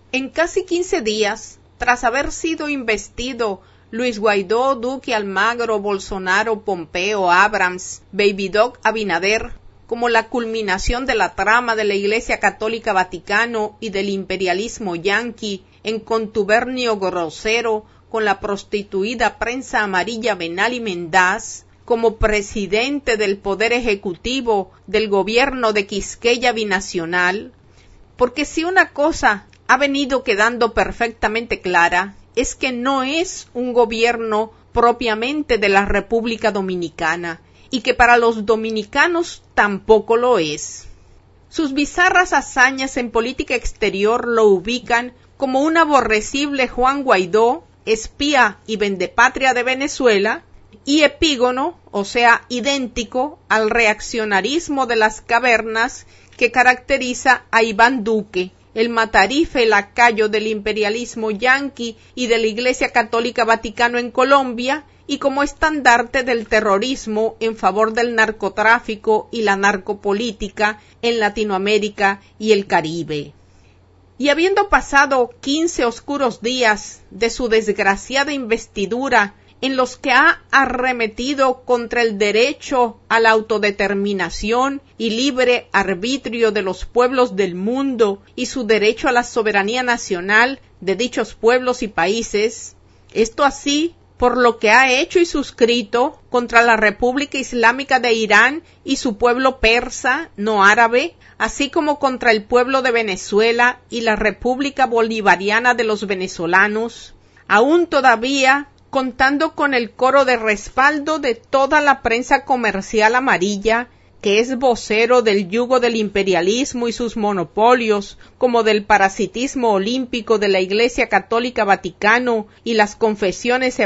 En casi 15 días, tras haber sido investido Luis Guaidó, Duque, Almagro, Bolsonaro, Pompeo, Abrams, Baby Doc, Abinader, como la culminación de la trama de la Iglesia Católica Vaticano y del imperialismo yanqui en contubernio grosero con la prostituida prensa amarilla Benali Mendaz, como presidente del Poder Ejecutivo del gobierno de Quisqueya Binacional, porque si una cosa ha venido quedando perfectamente clara, es que no es un gobierno propiamente de la República Dominicana, y que para los dominicanos tampoco lo es. Sus bizarras hazañas en política exterior lo ubican como un aborrecible Juan Guaidó, espía y vendepatria de Venezuela, y epígono, o sea, idéntico al reaccionarismo de las cavernas que caracteriza a Iván Duque, el matarife lacayo del imperialismo yanqui y de la Iglesia Católica Vaticano en Colombia, y como estandarte del terrorismo en favor del narcotráfico y la narcopolítica en Latinoamérica y el Caribe. Y habiendo pasado 15 oscuros días de su desgraciada investidura, en los que ha arremetido contra el derecho a la autodeterminación y libre arbitrio de los pueblos del mundo y su derecho a la soberanía nacional de dichos pueblos y países, esto así por lo que ha hecho y suscrito contra la República Islámica de Irán y su pueblo persa, no árabe, así como contra el pueblo de Venezuela y la República Bolivariana de los venezolanos, aún todavía contando con el coro de respaldo de toda la prensa comercial amarilla, que es vocero del yugo del imperialismo y sus monopolios, como del parasitismo olímpico de la Iglesia Católica Vaticano y las confesiones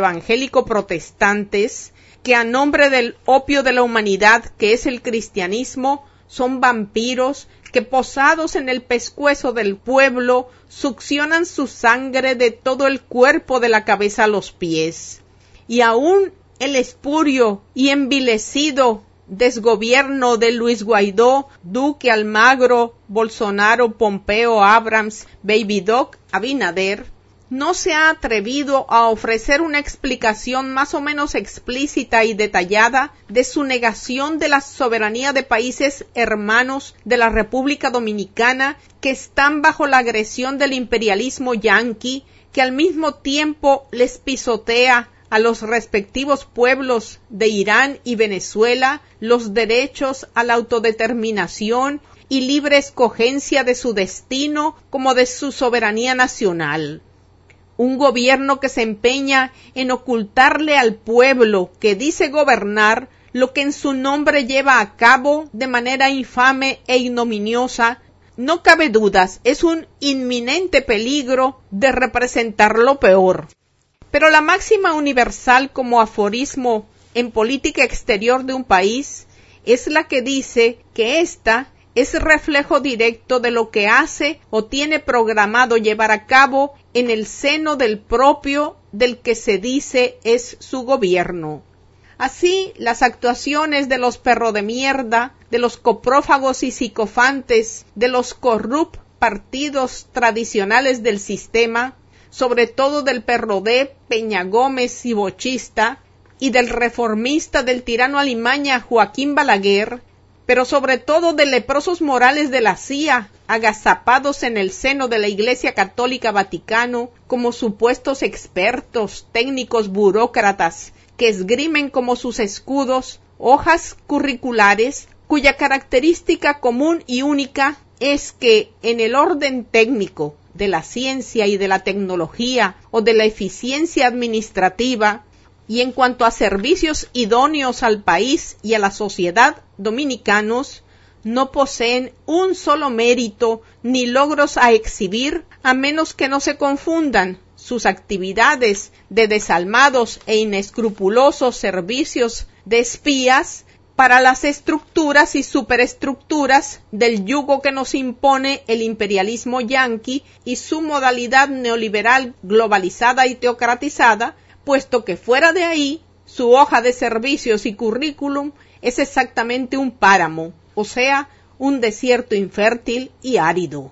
evangélico-protestantes, que a nombre del opio de la humanidad, que es el cristianismo, son vampiros que posados en el pescuezo del pueblo succionan su sangre de todo el cuerpo de la cabeza a los pies. Y aún el espurio y envilecido desgobierno de Luis Guaidó, Duque, Almagro, Bolsonaro, Pompeo, Abrams, Baby Doc, Abinader, no se ha atrevido a ofrecer una explicación más o menos explícita y detallada de su negación de la soberanía de países hermanos de la República Dominicana que están bajo la agresión del imperialismo yanqui, que al mismo tiempo les pisotea a los respectivos pueblos de Irán y Venezuela los derechos a la autodeterminación y libre escogencia de su destino como de su soberanía nacional. Un gobierno que se empeña en ocultarle al pueblo que dice gobernar lo que en su nombre lleva a cabo de manera infame e ignominiosa, no cabe dudas, es un inminente peligro de representar lo peor. Pero la máxima universal como aforismo en política exterior de un país es la que dice que ésta es reflejo directo de lo que hace o tiene programado llevar a cabo en el seno del propio del que se dice es su gobierno. Así, las actuaciones de los perro de mierda, de los coprófagos y psicofantes, de los partidos tradicionales del sistema, sobre todo del PRD, Peña Gómez y Bochista, y del reformista del tirano alimaña Joaquín Balaguer, pero sobre todo de leprosos morales de la CIA, agazapados en el seno de la Iglesia Católica Vaticano como supuestos expertos, técnicos, burócratas, que esgrimen como sus escudos hojas curriculares cuya característica común y única es que en el orden técnico de la ciencia y de la tecnología o de la eficiencia administrativa, y en cuanto a servicios idóneos al país y a la sociedad dominicanos, no poseen un solo mérito ni logros a exhibir, a menos que no se confundan sus actividades de desalmados e inescrupulosos servicios de espías para las estructuras y superestructuras del yugo que nos impone el imperialismo yanqui y su modalidad neoliberal globalizada y teocratizada, puesto que fuera de ahí, su hoja de servicios y currículum es exactamente un páramo, o sea, un desierto infértil y árido.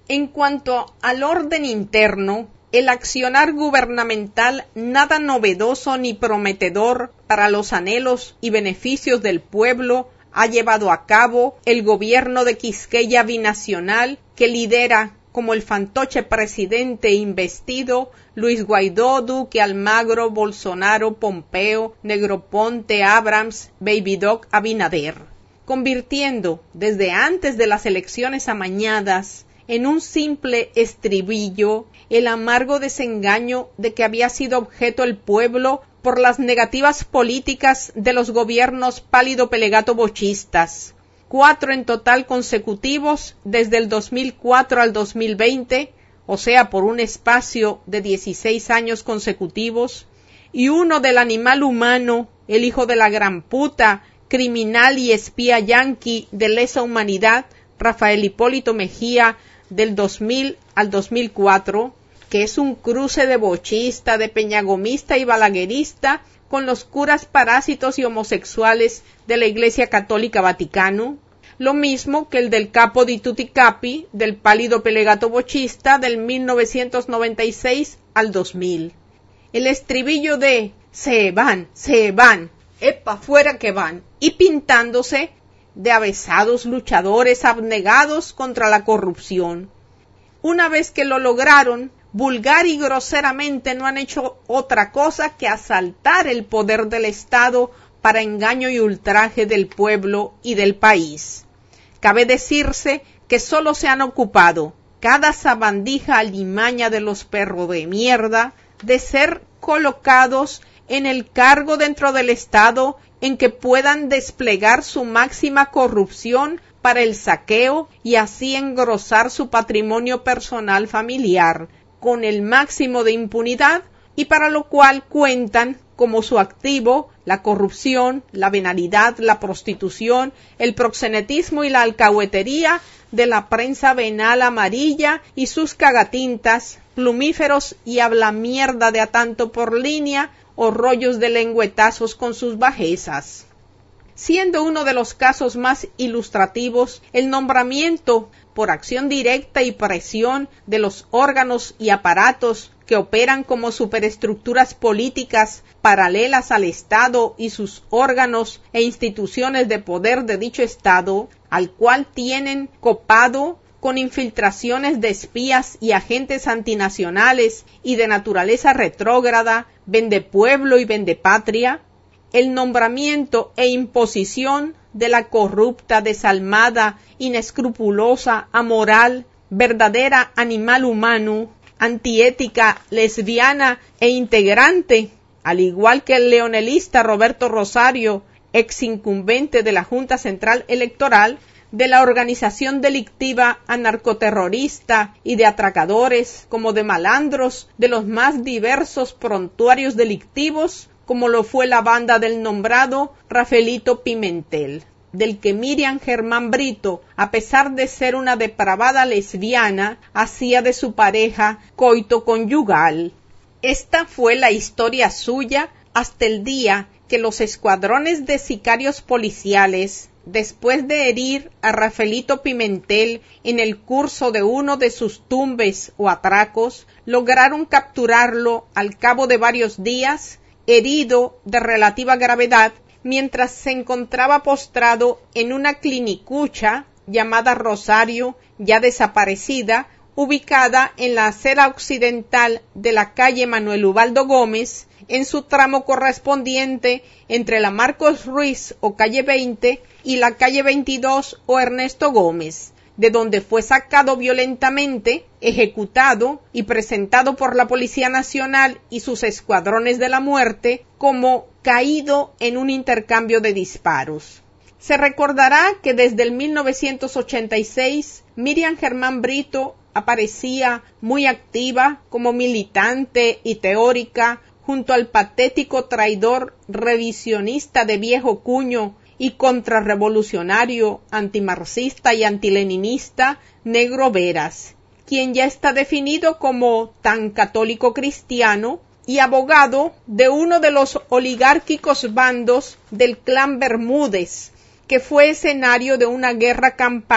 En cuanto al orden interno, el accionar gubernamental nada novedoso ni prometedor para los anhelos y beneficios del pueblo ha llevado a cabo el gobierno de Quisqueya binacional que lidera como el fantoche presidente investido Luis Guaidó, Duque, Almagro, Bolsonaro, Pompeo, Negroponte, Abrams, Baby Doc, Abinader, convirtiendo desde antes de las elecciones amañadas en un simple estribillo el amargo desengaño de que había sido objeto el pueblo por las negativas políticas de los gobiernos pálido-pelegato-bochistas, 4 en total consecutivos desde el 2004 al 2020, o sea, por un espacio de 16 años consecutivos, y uno del animal humano, el hijo de la gran puta, criminal y espía yanqui de lesa humanidad, Rafael Hipólito Mejía, del 2000 al 2004, que es un cruce de bochista, de peñagomista y balaguerista con los curas parásitos y homosexuales de la Iglesia Católica Vaticano, lo mismo que el del capo di tutti capi del pálido pelegato bochista del 1996 al 2000. El estribillo de se van, epa fuera que van, y pintándose de avesados luchadores abnegados contra la corrupción. Una vez que lo lograron, vulgar y groseramente no han hecho otra cosa que asaltar el poder del Estado para engaño y ultraje del pueblo y del país. Cabe decirse que solo se han ocupado, cada sabandija alimaña de los perros de mierda, de ser colocados en el cargo dentro del Estado en que puedan desplegar su máxima corrupción para el saqueo y así engrosar su patrimonio personal familiar con el máximo de impunidad, y para lo cual cuentan como su activo la corrupción, la venalidad, la prostitución, el proxenetismo y la alcahuetería de la prensa venal amarilla y sus cagatintas, plumíferos y habla mierda de a tanto por línea o rollos de lengüetazos con sus bajezas. Siendo uno de los casos más ilustrativos el nombramiento por acción directa y presión de los órganos y aparatos que operan como superestructuras políticas paralelas al Estado y sus órganos e instituciones de poder de dicho Estado, al cual tienen copado con infiltraciones de espías y agentes antinacionales y de naturaleza retrógrada, vendepueblo y vendepatria, el nombramiento e imposición de la corrupta, desalmada, inescrupulosa, amoral, verdadera animal humano, antiética, lesbiana e integrante, al igual que el leonelista Roberto Rosario, ex incumbente de la Junta Central Electoral, de la organización delictiva anarcoterrorista y de atracadores, como de malandros, de los más diversos prontuarios delictivos, como lo fue la banda del nombrado Rafaelito Pimentel, del que Miriam Germán Brito, a pesar de ser una depravada lesbiana, hacía de su pareja coito conyugal. Esta fue la historia suya hasta el día que los escuadrones de sicarios policiales, después de herir a Rafaelito Pimentel en el curso de uno de sus tumbes o atracos, lograron capturarlo al cabo de varios días, herido de relativa gravedad, mientras se encontraba postrado en una clinicucha llamada Rosario, ya desaparecida, ubicada en la acera occidental de la calle Manuel Ubaldo Gómez, en su tramo correspondiente entre la Marcos Ruiz o calle 20 y la calle 22 o Ernesto Gómez, de donde fue sacado violentamente, ejecutado y presentado por la Policía Nacional y sus escuadrones de la muerte como caído en un intercambio de disparos. Se recordará que desde el 1986 Miriam Germán Brito aparecía muy activa como militante y teórica junto al patético traidor revisionista de viejo cuño y contrarrevolucionario, antimarxista y antileninista Negro Veras, quien ya está definido como tan católico cristiano y abogado de uno de los oligárquicos bandos del clan Bermúdez, que fue escenario de una guerra campal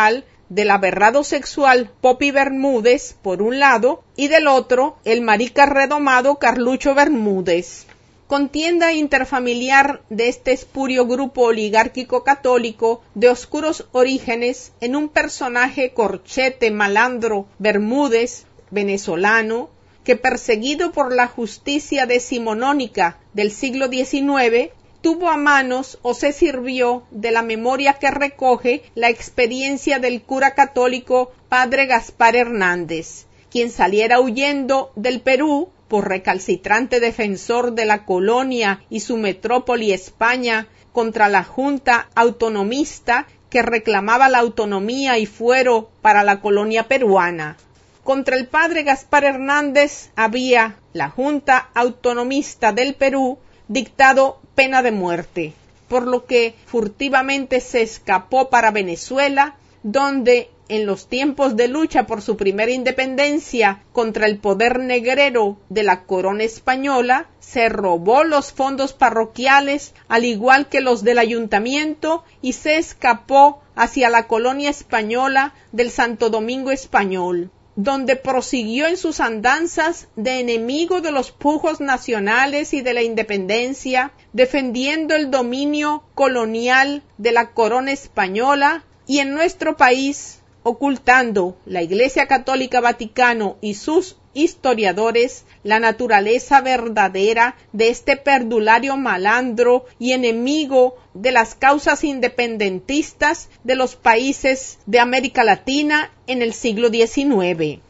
del aberrado sexual Popi Bermúdez, por un lado, y del otro, el marica redomado Carlucho Bermúdez. Contienda interfamiliar de este espurio grupo oligárquico católico de oscuros orígenes en un personaje corchete malandro Bermúdez, venezolano, que perseguido por la justicia decimonónica del siglo XIX, tuvo a manos o se sirvió de la memoria que recoge la experiencia del cura católico Padre Gaspar Hernández, quien saliera huyendo del Perú por recalcitrante defensor de la colonia y su metrópoli España contra la Junta Autonomista que reclamaba la autonomía y fuero para la colonia peruana. Contra el Padre Gaspar Hernández había la Junta Autonomista del Perú dictado pena de muerte, por lo que furtivamente se escapó para Venezuela, donde en los tiempos de lucha por su primera independencia contra el poder negrero de la corona española, se robó los fondos parroquiales al igual que los del ayuntamiento y se escapó hacia la colonia española del Santo Domingo Español, donde prosiguió en sus andanzas de enemigo de los pujos nacionales y de la independencia, defendiendo el dominio colonial de la corona española y en nuestro país, ocultando la Iglesia Católica Vaticano y sus historiadores la naturaleza verdadera de este perdulario malandro y enemigo de las causas independentistas de los países de América Latina en el siglo XIX.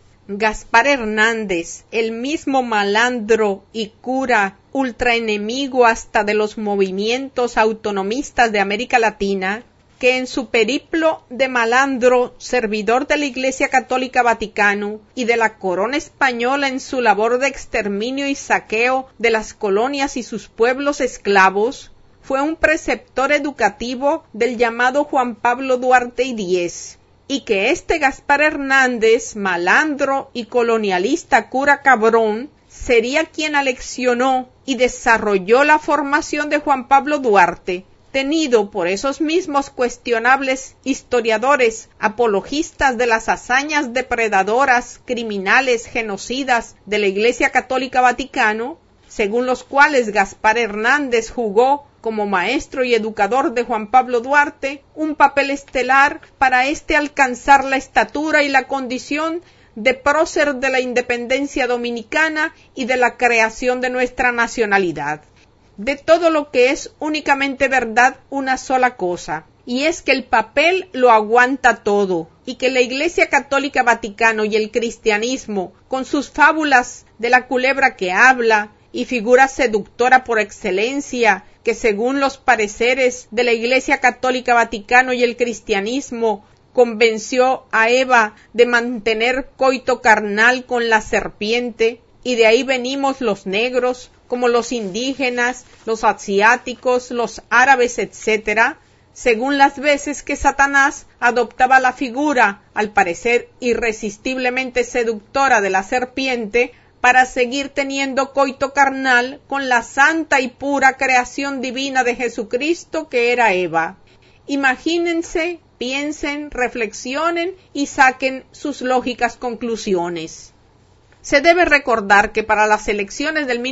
Gaspar Hernández, el mismo malandro y cura ultraenemigo hasta de los movimientos autonomistas de América Latina, que en su periplo de malandro, servidor de la Iglesia Católica Vaticano y de la corona española en su labor de exterminio y saqueo de las colonias y sus pueblos esclavos, fue un preceptor educativo del llamado Juan Pablo Duarte y Díez, y que este Gaspar Hernández, malandro y colonialista cura cabrón, sería quien aleccionó y desarrolló la formación de Juan Pablo Duarte, tenido por esos mismos cuestionables historiadores apologistas de las hazañas depredadoras, criminales, genocidas de la Iglesia Católica Vaticano, según los cuales Gaspar Hernández jugó como maestro y educador de Juan Pablo Duarte un papel estelar para alcanzar la estatura y la condición de prócer de la independencia dominicana y de la creación de nuestra nacionalidad. De todo lo que es únicamente verdad una sola cosa, y es que el papel lo aguanta todo, y que la Iglesia Católica Vaticano y el cristianismo, con sus fábulas de la culebra que habla, y figura seductora por excelencia, que según los pareceres de la Iglesia Católica Vaticano y el cristianismo, convenció a Eva de mantener coito carnal con la serpiente, y de ahí venimos los negros, como los indígenas, los asiáticos, los árabes, etc., según las veces que Satanás adoptaba la figura, al parecer irresistiblemente seductora de la serpiente, para seguir teniendo coito carnal con la santa y pura creación divina de Jesucristo que era Eva. Imagínense, piensen, reflexionen y saquen sus lógicas conclusiones. Se debe recordar que para las elecciones del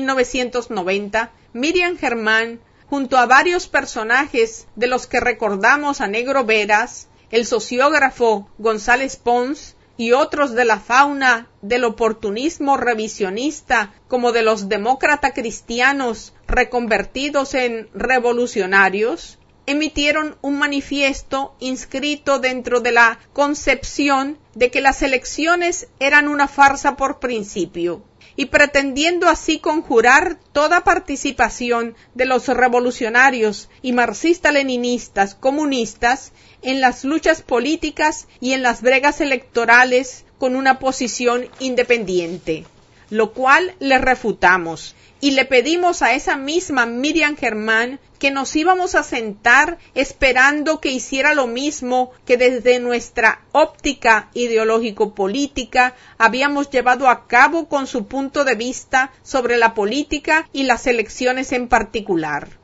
1990, Miriam Germán, junto a varios personajes de los que recordamos a Negro Veras, el sociógrafo González Pons y otros de la fauna del oportunismo revisionista como de los demócratas cristianos reconvertidos en revolucionarios, emitieron un manifiesto inscrito dentro de la concepción de que las elecciones eran una farsa por principio, y pretendiendo así conjurar toda participación de los revolucionarios y marxista-leninistas comunistas en las luchas políticas y en las bregas electorales con una posición independiente, lo cual le refutamos. Y le pedimos a esa misma Miriam Germán que nos íbamos a sentar esperando que hiciera lo mismo que desde nuestra óptica ideológico-política habíamos llevado a cabo con su punto de vista sobre la política y las elecciones en particular.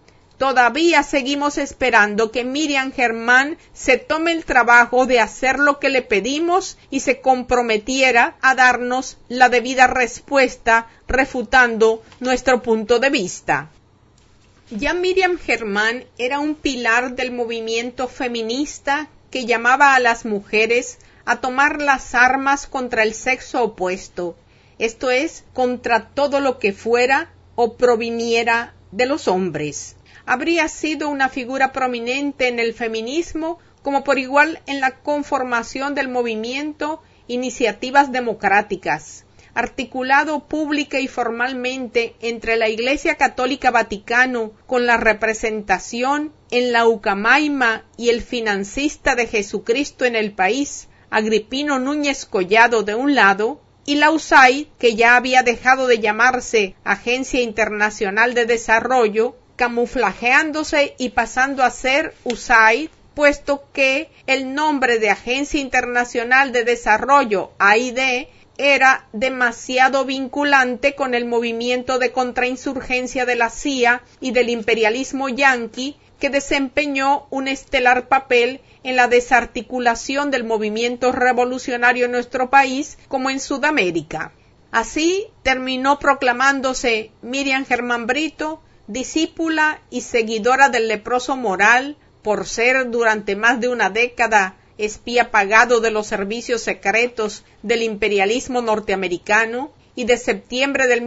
todavía seguimos esperando que Miriam Germán se tome el trabajo de hacer lo que le pedimos y se comprometiera a darnos la debida respuesta refutando nuestro punto de vista. Ya Miriam Germán era un pilar del movimiento feminista que llamaba a las mujeres a tomar las armas contra el sexo opuesto, esto es, contra todo lo que fuera o proviniera de los hombres. Habría sido una figura prominente en el feminismo, como por igual en la conformación del movimiento Iniciativas Democráticas, articulado pública y formalmente entre la Iglesia Católica Vaticano con la representación en la Ucamaima y el financista de Jesucristo en el país, Agripino Núñez Collado de un lado, y la USAID, que ya había dejado de llamarse Agencia Internacional de Desarrollo, camuflajeándose y pasando a ser USAID, puesto que el nombre de Agencia Internacional de Desarrollo, AID, era demasiado vinculante con el movimiento de contrainsurgencia de la CIA y del imperialismo yanqui, que desempeñó un estelar papel en la desarticulación del movimiento revolucionario en nuestro país como en Sudamérica. Así terminó proclamándose Miriam Germán Brito, discípula y seguidora del leproso moral, por ser durante más de una década espía pagado de los servicios secretos del imperialismo norteamericano, y de septiembre del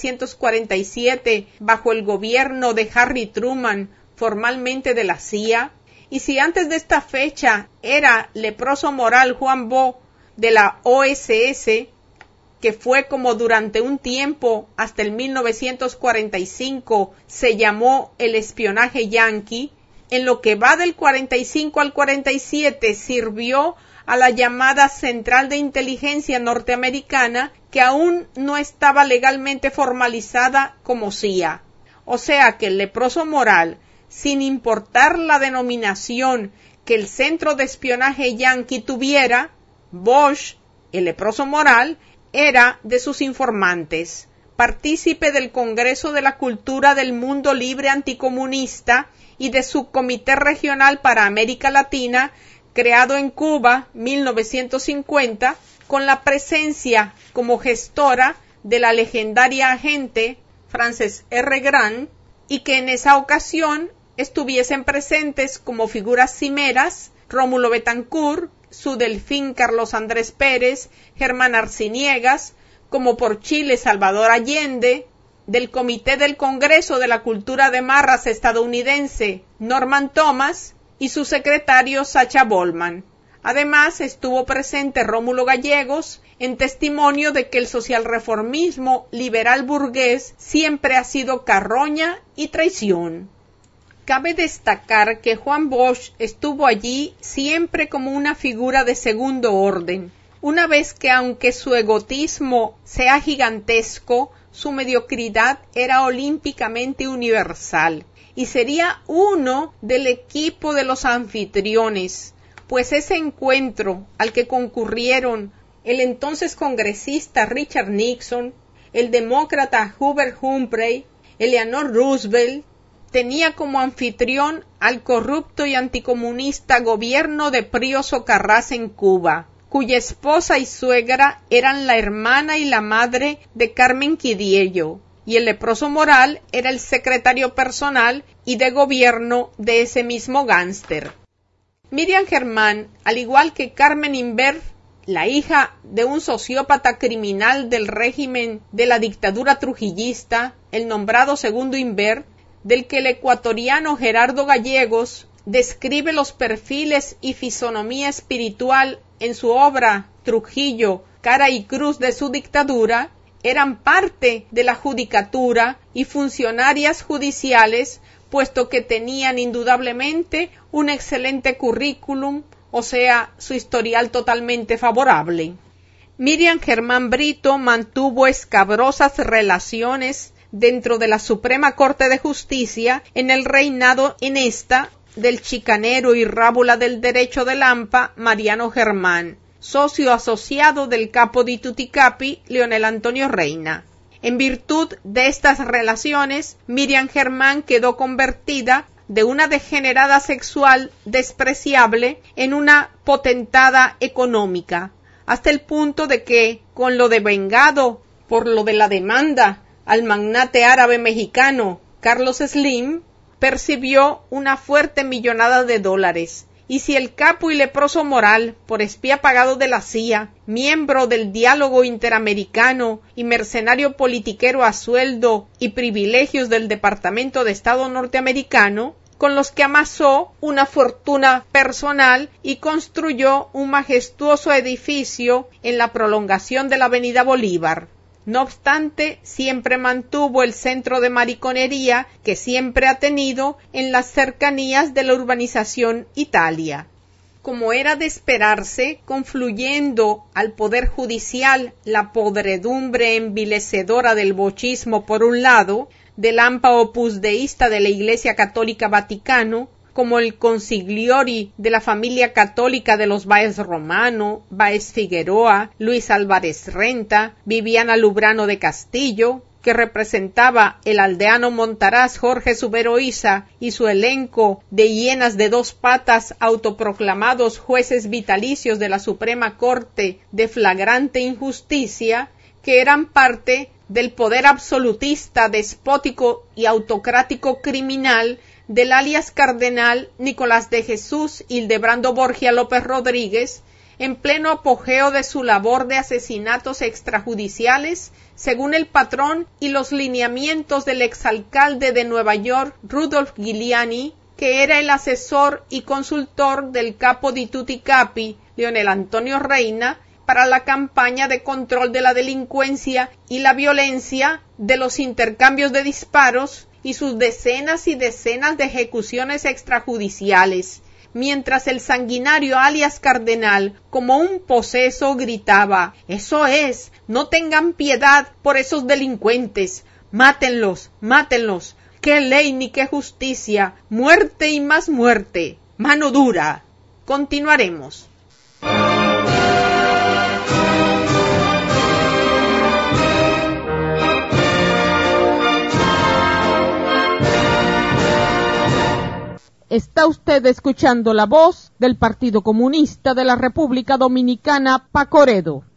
1947 bajo el gobierno de Harry Truman, formalmente de la CIA, y si antes de esta fecha era leproso moral Juan Bo de la OSS, que fue como durante un tiempo hasta el 1945 se llamó el espionaje yanqui, en lo que va del 45 al 47 sirvió a la llamada Central de Inteligencia Norteamericana, que aún no estaba legalmente formalizada como CIA. O sea que el leproso moral, sin importar la denominación que el centro de espionaje yanqui tuviera, Bosch, el leproso moral, era de sus informantes, partícipe del Congreso de la Cultura del Mundo Libre Anticomunista y de su Comité Regional para América Latina, creado en Cuba, 1950, con la presencia como gestora de la legendaria agente Frances R. Grant, y que en esa ocasión estuviesen presentes como figuras cimeras Rómulo Betancourt, su delfín Carlos Andrés Pérez, Germán Arciniegas, como por Chile Salvador Allende, del Comité del Congreso de la Cultura de Marras estadounidense Norman Thomas y su secretario Sacha Bollman. Además estuvo presente Rómulo Gallegos en testimonio de que el socialreformismo liberal burgués siempre ha sido carroña y traición. Cabe destacar que Juan Bosch estuvo allí siempre como una figura de segundo orden, una vez que aunque su egotismo sea gigantesco, su mediocridad era olímpicamente universal, y sería uno del equipo de los anfitriones, pues ese encuentro al que concurrieron el entonces congresista Richard Nixon, el demócrata Hubert Humphrey, Eleanor Roosevelt, tenía como anfitrión al corrupto y anticomunista gobierno de Pío Socarrás en Cuba, cuya esposa y suegra eran la hermana y la madre de Carmen Quidiello, y el leproso moral era el secretario personal y de gobierno de ese mismo gánster. Miriam Germán, al igual que Carmen Inver, la hija de un sociópata criminal del régimen de la dictadura trujillista, el nombrado segundo Inver, del que el ecuatoriano Gerardo Gallegos describe los perfiles y fisonomía espiritual en su obra Trujillo, cara y cruz de su dictadura, eran parte de la judicatura y funcionarias judiciales, puesto que tenían indudablemente un excelente currículum, o sea, su historial totalmente favorable. Miriam Germán Brito mantuvo escabrosas relaciones dentro de la Suprema Corte de Justicia en el reinado en esta del chicanero y rábula del derecho de Lampa Mariano Germán, socio asociado del capo di Tuticapi Leonel Antonio Reina. En virtud de estas relaciones, Miriam Germán quedó convertida de una degenerada sexual despreciable en una potentada económica, hasta el punto de que, con lo devengado por lo de la demanda al magnate árabe mexicano Carlos Slim, percibió una fuerte millonada de dólares, y si el capo y leproso moral, por espía pagado de la CIA, miembro del diálogo interamericano y mercenario politiquero a sueldo y privilegios del Departamento de Estado norteamericano, con los que amasó una fortuna personal y construyó un majestuoso edificio en la prolongación de la Avenida Bolívar. No obstante, siempre mantuvo el centro de mariconería que siempre ha tenido en las cercanías de la urbanización Italia. Como era de esperarse, confluyendo al Poder Judicial la podredumbre envilecedora del bochismo por un lado, del AMPA Opus Deísta de la Iglesia Católica Vaticano, como el consigliori de la familia católica de los Báez Romano, Báez Figueroa, Luis Álvarez Renta, Viviana Lubrano de Castillo, que representaba el aldeano montaraz Jorge Subero Isa y su elenco de hienas de dos patas autoproclamados jueces vitalicios de la Suprema Corte de flagrante injusticia, que eran parte del poder absolutista, despótico y autocrático criminal del alias cardenal Nicolás de Jesús Hildebrando Borgia López Rodríguez, en pleno apogeo de su labor de asesinatos extrajudiciales, según el patrón y los lineamientos del exalcalde de Nueva York, Rudolph Giuliani, que era el asesor y consultor del capo di tutti capi, Leonel Antonio Reina, para la campaña de control de la delincuencia y la violencia, de los intercambios de disparos y sus decenas y decenas de ejecuciones extrajudiciales, mientras el sanguinario alias Cardenal, como un poseso, gritaba: «Eso es, no tengan piedad por esos delincuentes, mátenlos, mátenlos, qué ley ni qué justicia, muerte y más muerte, mano dura». Continuaremos. Está usted escuchando la voz del Partido Comunista de la República Dominicana, Pacoredo.